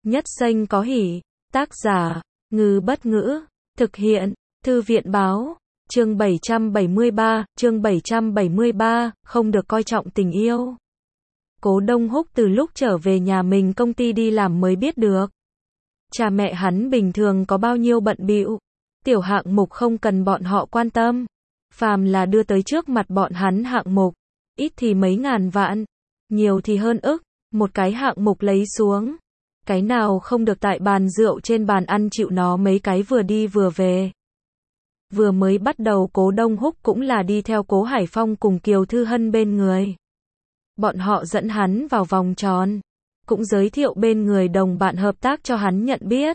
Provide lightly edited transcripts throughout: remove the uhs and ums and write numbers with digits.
Nhất Xanh có hỉ. Tác giả, Ngư Bất Ngữ. Thực hiện, Thư viện Báo. Chương 773, không được coi trọng tình yêu. Cố Đông Húc từ lúc trở về nhà mình công ty đi làm mới biết được. Cha mẹ hắn bình thường có bao nhiêu bận bịu, tiểu hạng mục không cần bọn họ quan tâm. Phàm là đưa tới trước mặt bọn hắn hạng mục, ít thì mấy ngàn vạn, nhiều thì hơn ức, một cái hạng mục lấy xuống. Cái nào không được tại bàn rượu trên bàn ăn chịu nó mấy cái vừa đi vừa về. Vừa mới bắt đầu Cố Đông Húc cũng là đi theo Cố Hải Phong cùng Kiều Thư Hân bên người. Bọn họ dẫn hắn vào vòng tròn, cũng giới thiệu bên người đồng bạn hợp tác cho hắn nhận biết.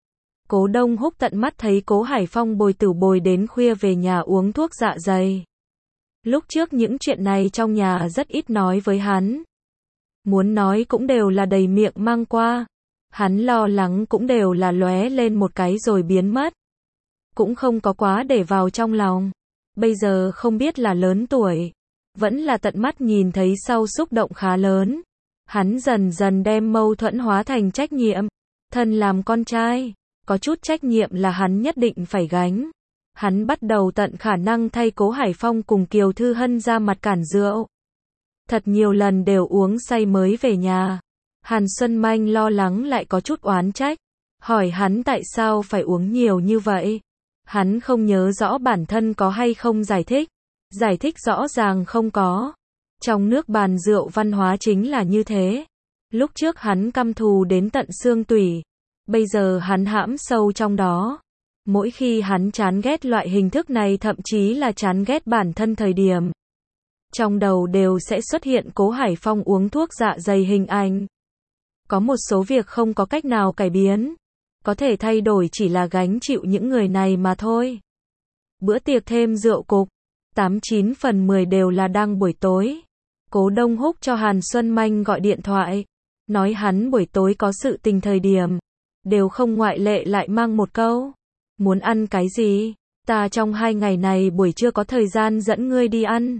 Cố Đông Húc tận mắt thấy Cố Hải Phong bồi tử bồi đến khuya về nhà uống thuốc dạ dày. Lúc trước những chuyện này trong nhà rất ít nói với hắn. Muốn nói cũng đều là đầy miệng mang qua. Hắn lo lắng cũng đều là lóe lên một cái rồi biến mất. Cũng không có quá để vào trong lòng. Bây giờ không biết là lớn tuổi, vẫn là tận mắt nhìn thấy sau xúc động khá lớn. Hắn dần dần đem mâu thuẫn hóa thành trách nhiệm. Thân làm con trai, có chút trách nhiệm là hắn nhất định phải gánh. Hắn bắt đầu tận khả năng thay Cố Hải Phong cùng Kiều Thư Hân ra mặt cản rượu. Thật nhiều lần đều uống say mới về nhà. Hàn Xuân Manh lo lắng lại có chút oán trách. Hỏi hắn tại sao phải uống nhiều như vậy. Hắn không nhớ rõ bản thân có hay không giải thích. Giải thích rõ ràng không có. Trong nước bàn rượu văn hóa chính là như thế. Lúc trước hắn căm thù đến tận xương tủy. Bây giờ hắn hãm sâu trong đó. Mỗi khi hắn chán ghét loại hình thức này, thậm chí là chán ghét bản thân thời điểm, trong đầu đều sẽ xuất hiện Cố Hải Phong uống thuốc dạ dày hình ảnh. Có một số việc không có cách nào cải biến. Có thể thay đổi chỉ là gánh chịu những người này mà thôi. Bữa tiệc thêm rượu cục, 89 phần 10 đều là đang buổi tối. Cố Đông Húc cho Hàn Xuân Manh gọi điện thoại, nói hắn buổi tối có sự tình thời điểm, đều không ngoại lệ lại mang một câu. Muốn ăn cái gì? Ta trong 2 ngày này buổi trưa có thời gian dẫn ngươi đi ăn.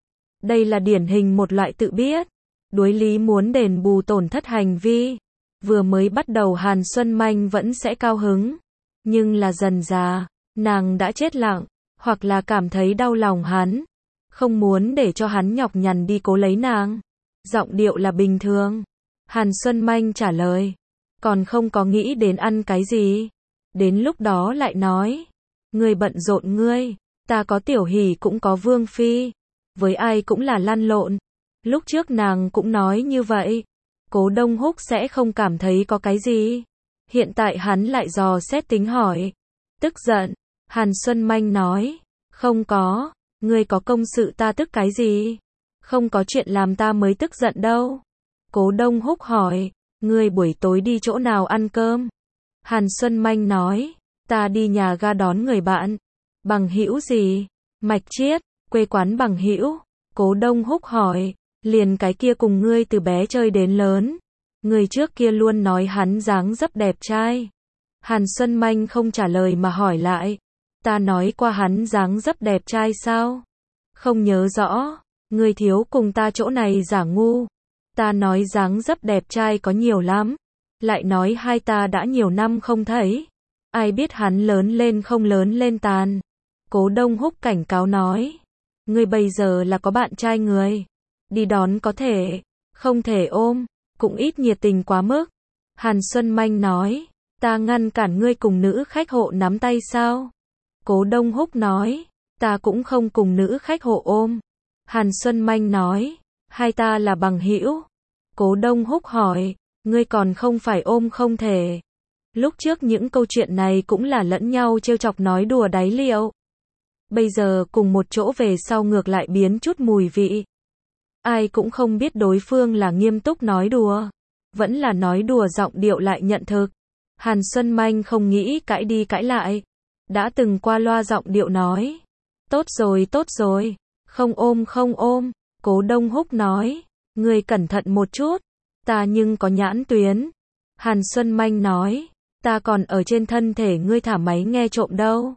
Đây là điển hình một loại tự biết, đối lý muốn đền bù tổn thất hành vi. Vừa mới bắt đầu Hàn Xuân Manh vẫn sẽ cao hứng. Nhưng là dần dà, nàng đã chết lặng, hoặc là cảm thấy đau lòng hắn. Không muốn để cho hắn nhọc nhằn đi cố lấy nàng. Giọng điệu là bình thường. Hàn Xuân Manh trả lời. Còn không có nghĩ đến ăn cái gì. Đến lúc đó lại nói. Ngươi bận rộn ngươi. Ta có Tiểu Hỷ cũng có Vương Phi. Với ai cũng là lăn lộn. Lúc trước nàng cũng nói như vậy. Cố Đông Húc sẽ không cảm thấy có cái gì. Hiện tại hắn lại dò xét tính hỏi. Tức giận. Hàn Xuân Manh nói. Không có. Ngươi có công sự ta tức cái gì? Không có chuyện làm ta mới tức giận đâu. Cố Đông Húc hỏi. Ngươi buổi tối đi chỗ nào ăn cơm? Hàn Xuân Manh nói. Ta đi nhà ga đón người bạn. Bằng hữu gì? Mạch Chiết. Quê quán bằng hữu. Cố Đông Húc hỏi. Liền cái kia cùng ngươi từ bé chơi đến lớn. Người trước kia luôn nói hắn dáng dấp đẹp trai. Hàn Xuân Manh không trả lời mà hỏi lại. Ta nói qua hắn dáng dấp đẹp trai sao? Không nhớ rõ. Ngươi thiếu cùng ta chỗ này giả ngu. Ta nói dáng dấp đẹp trai có nhiều lắm. Lại nói hai ta đã nhiều năm không thấy. Ai biết hắn lớn lên không lớn lên tàn. Cố Đông Húc cảnh cáo nói. Ngươi bây giờ là có bạn trai người. Đi đón có thể, không thể ôm, cũng ít nhiệt tình quá mức. Hàn Xuân Manh nói, ta ngăn cản ngươi cùng nữ khách hộ nắm tay sao? Cố Đông Húc nói, ta cũng không cùng nữ khách hộ ôm. Hàn Xuân Manh nói, hai ta là bằng hữu. Cố Đông Húc hỏi, ngươi còn không phải ôm không thể. Lúc trước những câu chuyện này cũng là lẫn nhau trêu chọc nói đùa đáy liệu. Bây giờ cùng một chỗ về sau ngược lại biến chút mùi vị. Ai cũng không biết đối phương là nghiêm túc nói đùa, vẫn là nói đùa giọng điệu lại nhận thực. Hàn Xuân Manh không nghĩ cãi đi cãi lại, đã từng qua loa giọng điệu nói. Tốt rồi, không ôm không ôm. Cố Đông Húc nói, ngươi cẩn thận một chút, ta nhưng có nhãn tuyến. Hàn Xuân Manh nói, ta còn ở trên thân thể ngươi thả máy nghe trộm đâu.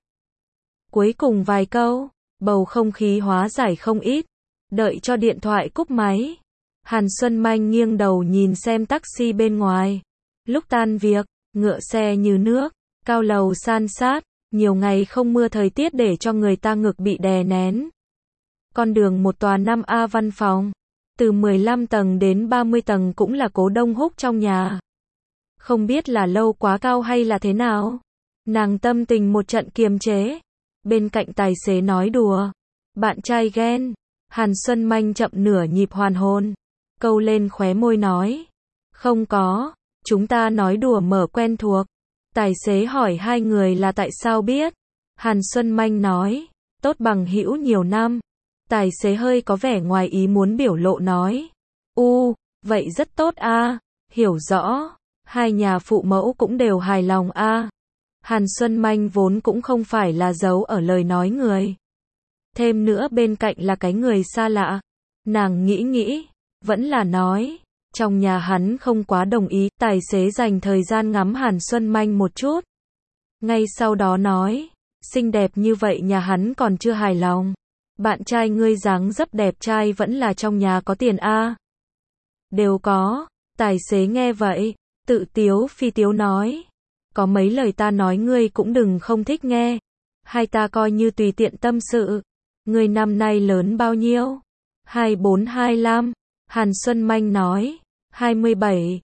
Cuối cùng vài câu, bầu không khí hóa giải không ít. Đợi cho điện thoại cúp máy, Hàn Xuân Manh nghiêng đầu nhìn xem taxi bên ngoài. Lúc tan việc, ngựa xe như nước, cao lầu san sát, nhiều ngày không mưa thời tiết để cho người ta ngực bị đè nén. Con đường một tòa 5A văn phòng, từ 15 tầng đến 30 tầng cũng là Cố Đông Húc trong nhà. Không biết là lâu quá cao hay là thế nào. Nàng tâm tình một trận kiềm chế. Bên cạnh tài xế nói đùa. Bạn trai ghen. Hàn Xuân Manh chậm nửa nhịp hoàn hồn. Câu lên khóe môi nói. Không có. Chúng ta nói đùa mở quen thuộc. Tài xế hỏi hai người là tại sao biết. Hàn Xuân Manh nói. Tốt bằng hữu nhiều năm. Tài xế hơi có vẻ ngoài ý muốn biểu lộ nói. Vậy rất tốt a. Hiểu rõ. Hai nhà phụ mẫu cũng đều hài lòng a. Hàn Xuân Manh vốn cũng không phải là giấu ở lời nói người. Thêm nữa bên cạnh là cái người xa lạ. Nàng nghĩ, vẫn là nói. Trong nhà hắn không quá đồng ý, tài xế dành thời gian ngắm Hàn Xuân Manh một chút. Ngay sau đó nói, xinh đẹp như vậy nhà hắn còn chưa hài lòng. Bạn trai ngươi dáng dấp đẹp trai vẫn là trong nhà có tiền a. Đều có, tài xế nghe vậy, tự tiếu phi tiếu nói. Có mấy lời ta nói ngươi cũng đừng không thích nghe. Hai ta coi như tùy tiện tâm sự. Ngươi năm nay lớn bao nhiêu? 24-25. Hàn Xuân Manh nói. 27.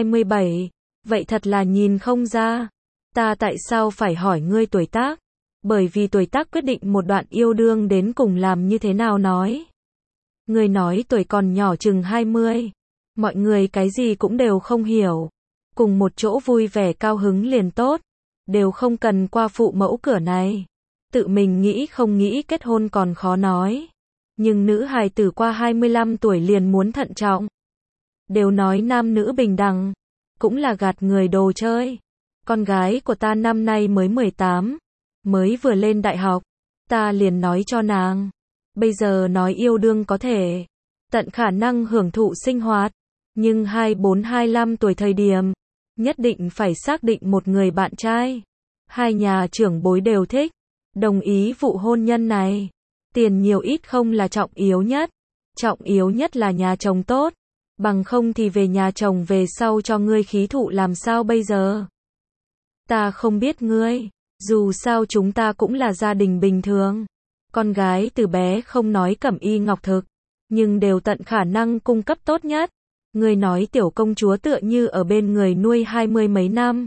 Vậy thật là nhìn không ra. Ta tại sao phải hỏi ngươi tuổi tác? Bởi vì tuổi tác quyết định một đoạn yêu đương đến cùng làm như thế nào nói. Ngươi nói tuổi còn nhỏ chừng 20. Mọi người cái gì cũng đều không hiểu. Cùng một chỗ vui vẻ cao hứng liền tốt. Đều không cần qua phụ mẫu cửa này. Tự mình nghĩ không nghĩ kết hôn còn khó nói. Nhưng nữ hài tử qua 25 tuổi liền muốn thận trọng. Đều nói nam nữ bình đẳng. Cũng là gạt người đồ chơi. Con gái của ta năm nay mới 18. Mới vừa lên đại học. Ta liền nói cho nàng. Bây giờ nói yêu đương có thể. Tận khả năng hưởng thụ sinh hoạt. Nhưng 24-25 tuổi thời điểm. Nhất định phải xác định một người bạn trai. Hai nhà trưởng bối đều thích. Đồng ý vụ hôn nhân này. Tiền nhiều ít không là trọng yếu nhất. Trọng yếu nhất là nhà chồng tốt. Bằng không thì về nhà chồng về sau cho ngươi khí thụ làm sao bây giờ. Ta không biết ngươi. Dù sao chúng ta cũng là gia đình bình thường. Con gái từ bé không nói cẩm y ngọc thực. Nhưng đều tận khả năng cung cấp tốt nhất. Ngươi nói tiểu công chúa tựa như ở bên người nuôi 20 mấy năm.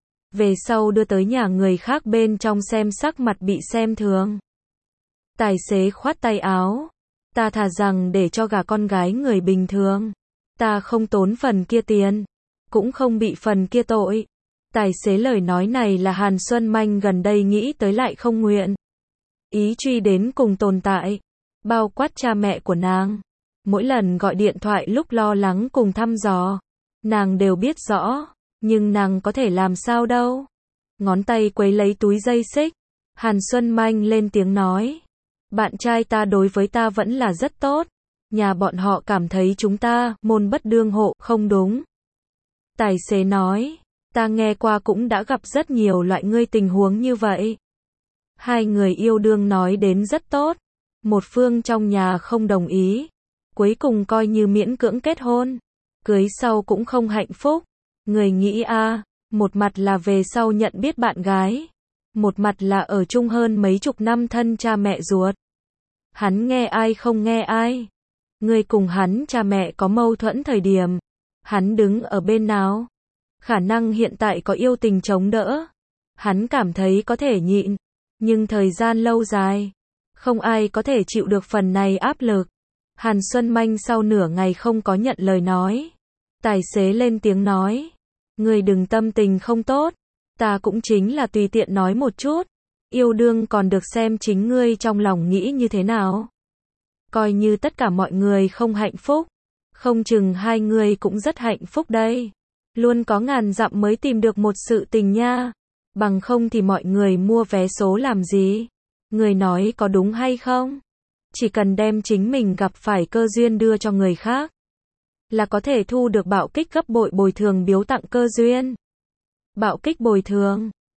Về sau đưa tới nhà người khác bên trong xem sắc mặt bị xem thường. Tài xế khoát tay áo. Ta thà rằng để cho gả con gái người bình thường. Ta không tốn phần kia tiền. Cũng không bị phần kia tội. Tài xế lời nói này là Hàn Xuân Manh gần đây nghĩ tới lại không nguyện. Ý truy đến cùng tồn tại. Bao quát cha mẹ của nàng. Mỗi lần gọi điện thoại lúc lo lắng cùng thăm dò. Nàng đều biết rõ. Nhưng nàng có thể làm sao đâu. Ngón tay quấy lấy túi dây xích. Hàn Xuân Manh lên tiếng nói. Bạn trai ta đối với ta vẫn là rất tốt. Nhà bọn họ cảm thấy chúng ta môn bất đương hộ không đúng. Tài xế nói. Ta nghe qua cũng đã gặp rất nhiều loại ngươi tình huống như vậy. Hai người yêu đương nói đến rất tốt. Một phương trong nhà không đồng ý. Cuối cùng coi như miễn cưỡng kết hôn. Cưới sau cũng không hạnh phúc. Người nghĩ một mặt là về sau nhận biết bạn gái. Một mặt là ở chung hơn mấy chục năm thân cha mẹ ruột. Hắn nghe ai không nghe ai. Người cùng hắn cha mẹ có mâu thuẫn thời điểm. Hắn đứng ở bên nào? Khả năng hiện tại có yêu tình chống đỡ. Hắn cảm thấy có thể nhịn. Nhưng thời gian lâu dài. Không ai có thể chịu được phần này áp lực. Hàn Xuân Manh sau nửa ngày không có nhận lời nói. Tài xế lên tiếng nói. Ngươi đừng tâm tình không tốt. Ta cũng chính là tùy tiện nói một chút. Yêu đương còn được xem chính ngươi trong lòng nghĩ như thế nào. Coi như tất cả mọi người không hạnh phúc. Không chừng hai người cũng rất hạnh phúc đây. Luôn có ngàn dặm mới tìm được một sự tình nha. Bằng không thì mọi người mua vé số làm gì? Người nói có đúng hay không? Chỉ cần đem chính mình gặp phải cơ duyên đưa cho người khác. Là có thể thu được bạo kích gấp bội bồi thường biếu tặng cơ duyên. Bạo kích bồi thường.